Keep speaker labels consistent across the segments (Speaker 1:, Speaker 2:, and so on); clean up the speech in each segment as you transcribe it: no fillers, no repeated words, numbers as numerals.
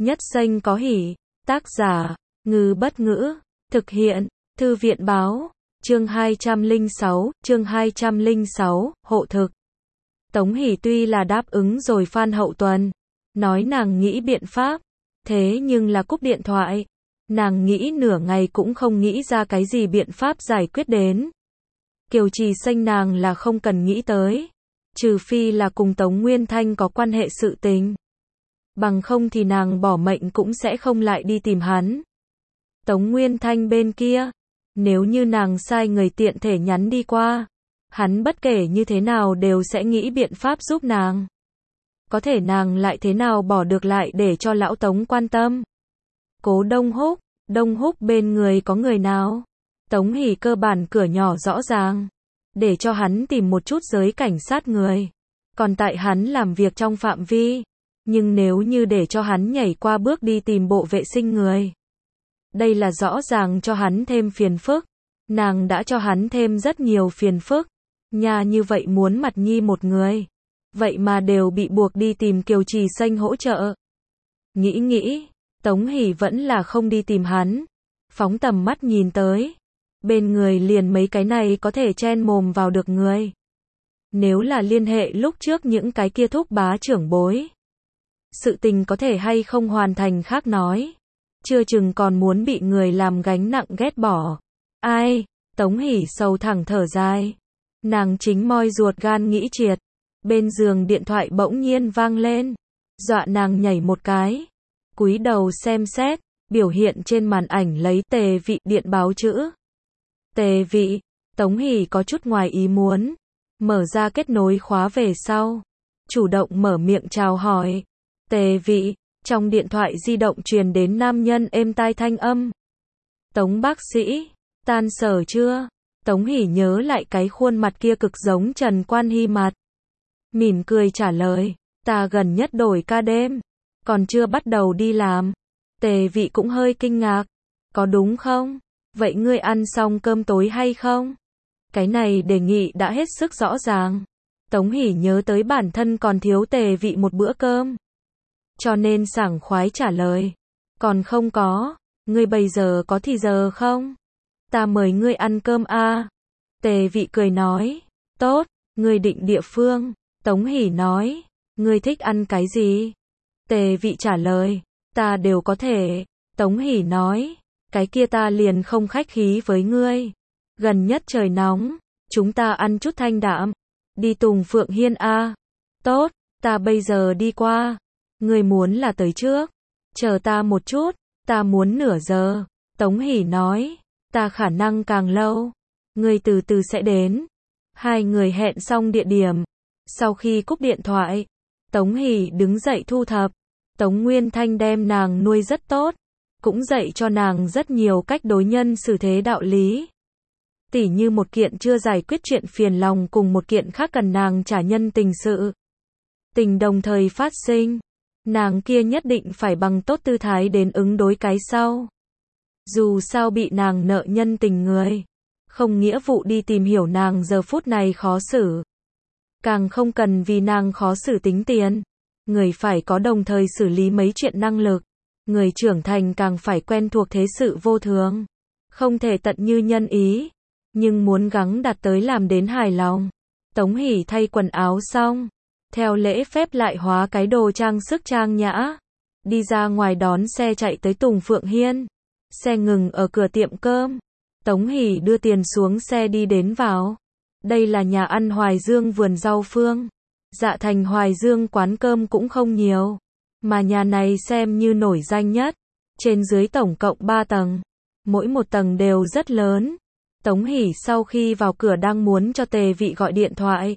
Speaker 1: Nhất Xanh có hỉ. Tác giả, Ngư Bất Ngữ. Thực hiện, Thư viện Báo. Chương 206, hộ thực. Tống Hỷ tuy là đáp ứng rồi Phan Hậu Tuần, nói nàng nghĩ biện pháp, thế nhưng là cúp điện thoại. Nàng nghĩ nửa ngày cũng không nghĩ ra cái gì biện pháp giải quyết đến. Kiều Trì Xanh nàng là không cần nghĩ tới, trừ phi là cùng Tống Nguyên Thanh có quan hệ sự tình. Bằng không thì nàng bỏ mệnh cũng sẽ không lại đi tìm hắn. Tống Nguyên Thanh bên kia, nếu như nàng sai người tiện thể nhắn đi qua, hắn bất kể như thế nào đều sẽ nghĩ biện pháp giúp nàng. Có thể nàng lại thế nào bỏ được lại để cho lão Tống quan tâm. Cố Đông Húc bên người có người nào? Tống Hỷ cơ bản cửa nhỏ rõ ràng, để cho hắn tìm một chút giới cảnh sát người. Còn tại hắn làm việc trong phạm vi, nhưng nếu như để cho hắn nhảy qua bước đi tìm bộ vệ sinh người, đây là rõ ràng cho hắn thêm phiền phức. Nàng đã cho hắn thêm rất nhiều phiền phức. Nhà như vậy muốn mặt nhi một người, vậy mà đều bị buộc đi tìm Kiều Trì Xanh hỗ trợ. Nghĩ, Tống Hỷ vẫn là không đi tìm hắn. Phóng tầm mắt nhìn tới, bên người liền mấy cái này có thể chen mồm vào được người. Nếu là liên hệ lúc trước những cái kia thúc bá trưởng bối, sự tình có thể hay không hoàn thành khác nói, chưa chừng còn muốn bị người làm gánh nặng ghét bỏ. Ai? Tống Hỷ sầu thẳng thở dài. Nàng chính moi ruột gan nghĩ triệt. Bên giường điện thoại bỗng nhiên vang lên, dọa nàng nhảy một cái. Cúi đầu xem xét, biểu hiện trên màn ảnh lấy Tề Vị điện báo chữ. Tề Vị. Tống Hỷ có chút ngoài ý muốn, mở ra kết nối khóa về sau, chủ động mở miệng chào hỏi. Tề Vị. Trong điện thoại di động truyền đến nam nhân êm tai thanh âm. Tống bác sĩ, tan sở chưa? Tống Hỷ nhớ lại cái khuôn mặt kia cực giống Trần Quan Hy mặt. Mỉm cười trả lời, ta gần nhất đổi ca đêm, còn chưa bắt đầu đi làm. Tề Vị cũng hơi kinh ngạc, có đúng không? Vậy ngươi ăn xong cơm tối hay không? Cái này đề nghị đã hết sức rõ ràng. Tống Hỷ nhớ tới bản thân còn thiếu Tề Vị một bữa cơm, cho nên sảng khoái trả lời, còn không có. Ngươi bây giờ có thì giờ không? Ta mời ngươi ăn cơm a. Tề Vị cười nói, tốt, ngươi định địa phương. Tống Hỷ nói, ngươi thích ăn cái gì? Tề Vị trả lời, ta đều có thể. Tống Hỷ nói, cái kia ta liền không khách khí với ngươi. Gần nhất trời nóng, chúng ta ăn chút thanh đạm. Đi Tùng Phượng Hiên a. Tốt, ta bây giờ đi qua. Ngươi muốn là tới trước, chờ ta một chút, ta muốn nửa giờ. Tống Hỷ nói, ta khả năng càng lâu, ngươi từ từ sẽ đến. Hai người hẹn xong địa điểm. Sau khi cúp điện thoại, Tống Hỷ đứng dậy thu thập. Tống Nguyên Thanh đem nàng nuôi rất tốt, cũng dạy cho nàng rất nhiều cách đối nhân xử thế đạo lý. Tỉ như một kiện chưa giải quyết chuyện phiền lòng cùng một kiện khác cần nàng trả nhân tình sự tình đồng thời phát sinh, nàng kia nhất định phải bằng tốt tư thái đến ứng đối cái sau. Dù sao bị nàng nợ nhân tình người, không nghĩa vụ đi tìm hiểu nàng giờ phút này khó xử. Càng không cần vì nàng khó xử tính tiền. Người phải có đồng thời xử lý mấy chuyện năng lực. Người trưởng thành càng phải quen thuộc thế sự vô thường. Không thể tận như nhân ý, nhưng muốn gắng đạt tới làm đến hài lòng. Tống Hỷ thay quần áo xong, theo lễ phép lại hóa cái đồ trang sức trang nhã, đi ra ngoài đón xe chạy tới Tùng Phượng Hiên. Xe ngừng ở cửa tiệm cơm. Tống Hỷ đưa tiền xuống xe đi đến vào. Đây là nhà ăn Hoài Dương vườn rau phương. Dạ thành Hoài Dương quán cơm cũng không nhiều, mà nhà này xem như nổi danh nhất. Trên dưới tổng cộng 3 tầng, mỗi một tầng đều rất lớn. Tống Hỷ sau khi vào cửa đang muốn cho Tề Vị gọi điện thoại,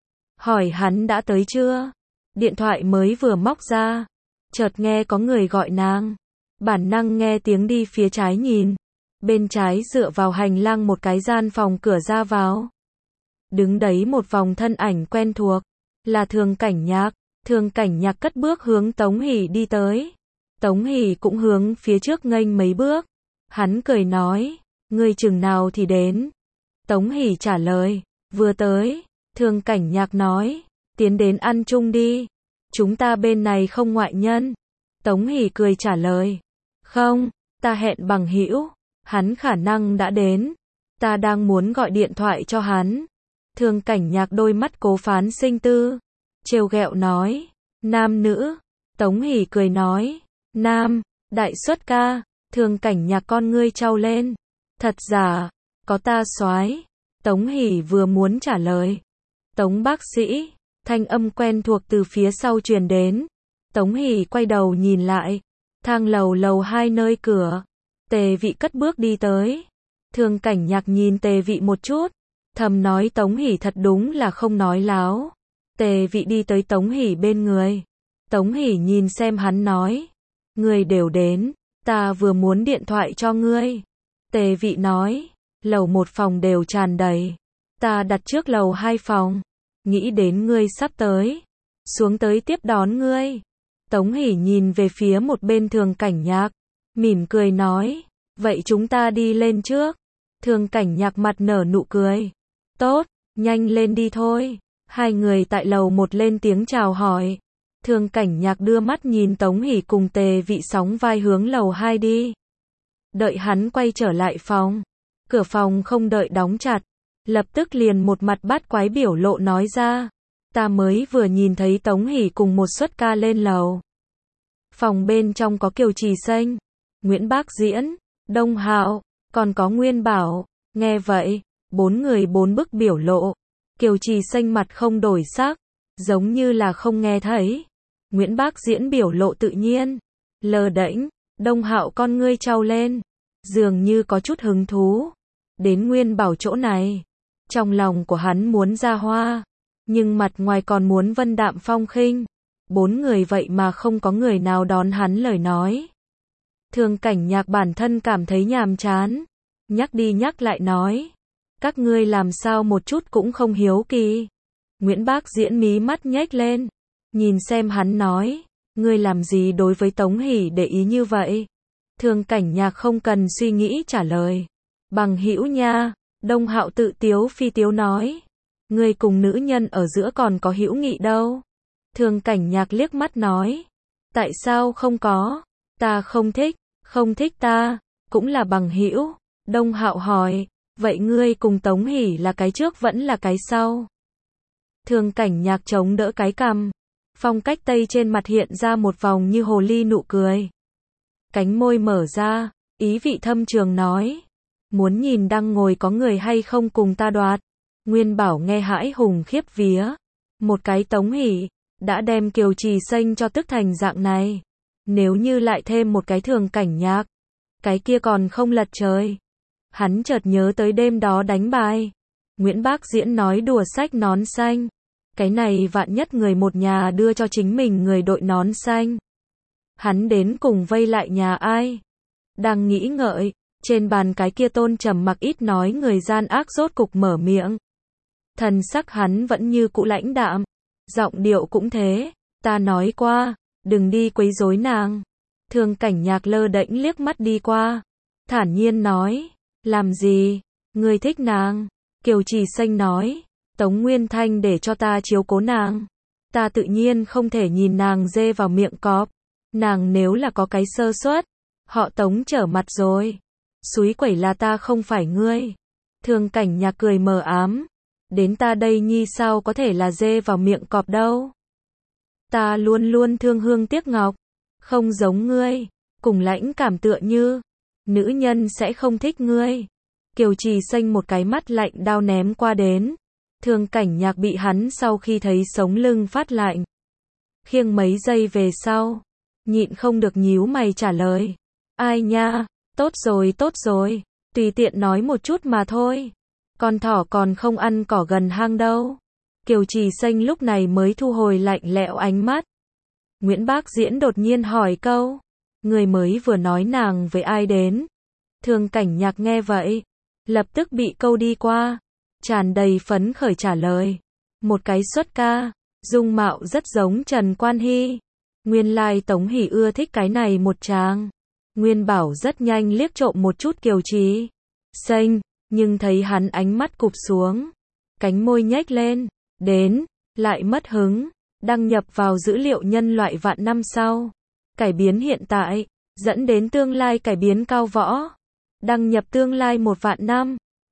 Speaker 1: hỏi hắn đã tới chưa. Điện thoại mới vừa móc ra, chợt nghe có người gọi nàng. Bản năng nghe tiếng đi phía trái nhìn. Bên trái dựa vào hành lang một cái gian phòng cửa ra vào, đứng đấy một vòng thân ảnh quen thuộc, là Thường Cảnh Nhạc. Thường Cảnh Nhạc cất bước hướng Tống Hỷ đi tới. Tống Hỷ cũng hướng phía trước nghênh mấy bước. Hắn cười nói, ngươi chừng nào thì đến? Tống Hỷ trả lời, vừa tới. Thường Cảnh Nhạc nói, tiến đến ăn chung đi. Chúng ta bên này không ngoại nhân. Tống Hỷ cười trả lời. Không, ta hẹn bằng hữu, hắn khả năng đã đến. Ta đang muốn gọi điện thoại cho hắn. Thương Cảnh Nhạc đôi mắt cố phán sinh tư. Trêu ghẹo nói. Nam nữ. Tống Hỷ cười nói. Nam, đại xuất ca. Thương Cảnh Nhạc con ngươi trao lên. Thật giả, có ta soái. Tống Hỷ vừa muốn trả lời. Tống bác sĩ, thanh âm quen thuộc từ phía sau truyền đến. Tống Hỷ quay đầu nhìn lại. Thang lầu 2 nơi cửa. Tề Vị cất bước đi tới. Thương Cảnh Nhạc nhìn Tề Vị một chút. Thầm nói Tống Hỷ thật đúng là không nói láo. Tề Vị đi tới Tống Hỷ bên người. Tống Hỷ nhìn xem hắn nói. Ngươi đều đến, ta vừa muốn điện thoại cho ngươi. Tề Vị nói. Lầu 1 phòng đều tràn đầy. Ta đặt trước lầu 2 phòng. Nghĩ đến ngươi sắp tới. Xuống tới tiếp đón ngươi. Tống Hỷ nhìn về phía một bên Thương Cảnh Nhạc. Mỉm cười nói. Vậy chúng ta đi lên trước. Thương Cảnh Nhạc mặt nở nụ cười. Tốt, nhanh lên đi thôi. Hai người tại lầu 1 lên tiếng chào hỏi. Thương Cảnh Nhạc đưa mắt nhìn Tống Hỷ cùng Tề Vị sóng vai hướng lầu 2 đi. Đợi hắn quay trở lại phòng. Cửa phòng không đợi đóng chặt. Lập tức liền một mặt bắt quái biểu lộ nói ra. Ta mới vừa nhìn thấy Tống Hỷ cùng một suất ca lên lầu. Phòng bên trong có Kiều Trì Xanh, Nguyễn Bác Diễn, Đông Hạo, còn có Nguyên Bảo. Nghe vậy, bốn người bốn bức biểu lộ. Kiều Trì Xanh mặt không đổi sắc, giống như là không nghe thấy. Nguyễn Bác Diễn biểu lộ tự nhiên, lờ đễnh. Đông Hạo con ngươi trao lên, dường như có chút hứng thú. Đến Nguyên Bảo chỗ này, trong lòng của hắn muốn ra hoa, nhưng mặt ngoài còn muốn vân đạm phong khinh. Bốn người vậy mà không có người nào đón hắn lời nói. Thương Cảnh Nhạc bản thân cảm thấy nhàm chán, nhắc đi nhắc lại nói. Các ngươi làm sao một chút cũng không hiếu kỳ. Nguyễn Bác Diễn mí mắt nhếch lên, nhìn xem hắn nói. Ngươi làm gì đối với Tống Hỷ để ý như vậy? Thương Cảnh Nhạc không cần suy nghĩ trả lời. Bằng hữu nha. Đông Hạo tự tiếu phi tiếu nói. Ngươi cùng nữ nhân ở giữa còn có hữu nghị đâu. Thương Cảnh Nhạc liếc mắt nói. Tại sao không có? Ta không thích ta, cũng là bằng hữu. Đông Hạo hỏi. Vậy ngươi cùng Tống Hỷ là cái trước vẫn là cái sau? Thương Cảnh Nhạc chống đỡ cái cằm. Phong cách Tây trên mặt hiện ra một vòng như hồ ly nụ cười. Cánh môi mở ra, ý vị thâm trường nói. Muốn nhìn đang ngồi có người hay không cùng ta đoạt. Nguyên Bảo nghe hãi hùng khiếp vía. Một cái Tống Hỷ, đã đem Kiều Trì Xanh cho tức thành dạng này. Nếu như lại thêm một cái Thương Cảnh Nhạc, cái kia còn không lật trời. Hắn chợt nhớ tới đêm đó đánh bài. Nguyễn Bác Diễn nói đùa xách nón xanh. Cái này vạn nhất người một nhà đưa cho chính mình người đội nón xanh. Hắn đến cùng vây lại nhà ai? Đang nghĩ ngợi, trên bàn cái kia Tôn trầm mặc ít nói người gian ác rốt cục mở miệng. Thần sắc hắn vẫn như cũ lãnh đạm, giọng điệu cũng thế. Ta nói qua, đừng đi quấy rối nàng. Thương Cảnh Nhạc lơ đễnh liếc mắt đi qua, thản nhiên nói. Làm gì? Ngươi thích nàng? Kiều Trì Xanh nói. Tống Nguyên Thanh để cho ta chiếu cố nàng. Ta tự nhiên không thể nhìn nàng dê vào miệng cọp. Nàng nếu là có cái sơ suất, họ Tống trở mặt rồi. Xúi quẩy là ta không phải ngươi. Thương Cảnh Nhạc cười mờ ám. Đến ta đây nhi sao có thể là dê vào miệng cọp đâu. Ta luôn luôn thương hương tiếc ngọc. Không giống ngươi. Cùng lãnh cảm tựa như. Nữ nhân sẽ không thích ngươi. Kiều Trì Xanh một cái mắt lạnh đao ném qua đến. Thương Cảnh Nhạc bị hắn sau khi thấy sống lưng phát lạnh. Khiêng mấy giây về sau, nhịn không được nhíu mày trả lời. Ai nha, tốt rồi, tùy tiện nói một chút mà thôi. Con thỏ còn không ăn cỏ gần hang đâu. Kiều Trì Xanh lúc này mới thu hồi lạnh lẽo ánh mắt. Nguyễn Bác Diễn đột nhiên hỏi câu. Người mới vừa nói nàng với ai đến? Thương Cảnh Nhạc nghe vậy, lập tức bị câu đi qua. Tràn đầy phấn khởi trả lời. Một cái xuất ca, dung mạo rất giống Trần Quan Hy. Nguyên lai Tống Hỷ ưa thích cái này một chàng. Nguyên Bảo rất nhanh liếc trộm một chút Kiều Trì Xanh, nhưng thấy hắn ánh mắt cụp xuống. Cánh môi nhếch lên, đến, lại mất hứng, đăng nhập vào dữ liệu nhân loại vạn năm sau. cải biến hiện tại, dẫn đến tương lai cải biến cao võ. Đăng nhập tương lai 1 vạn năm.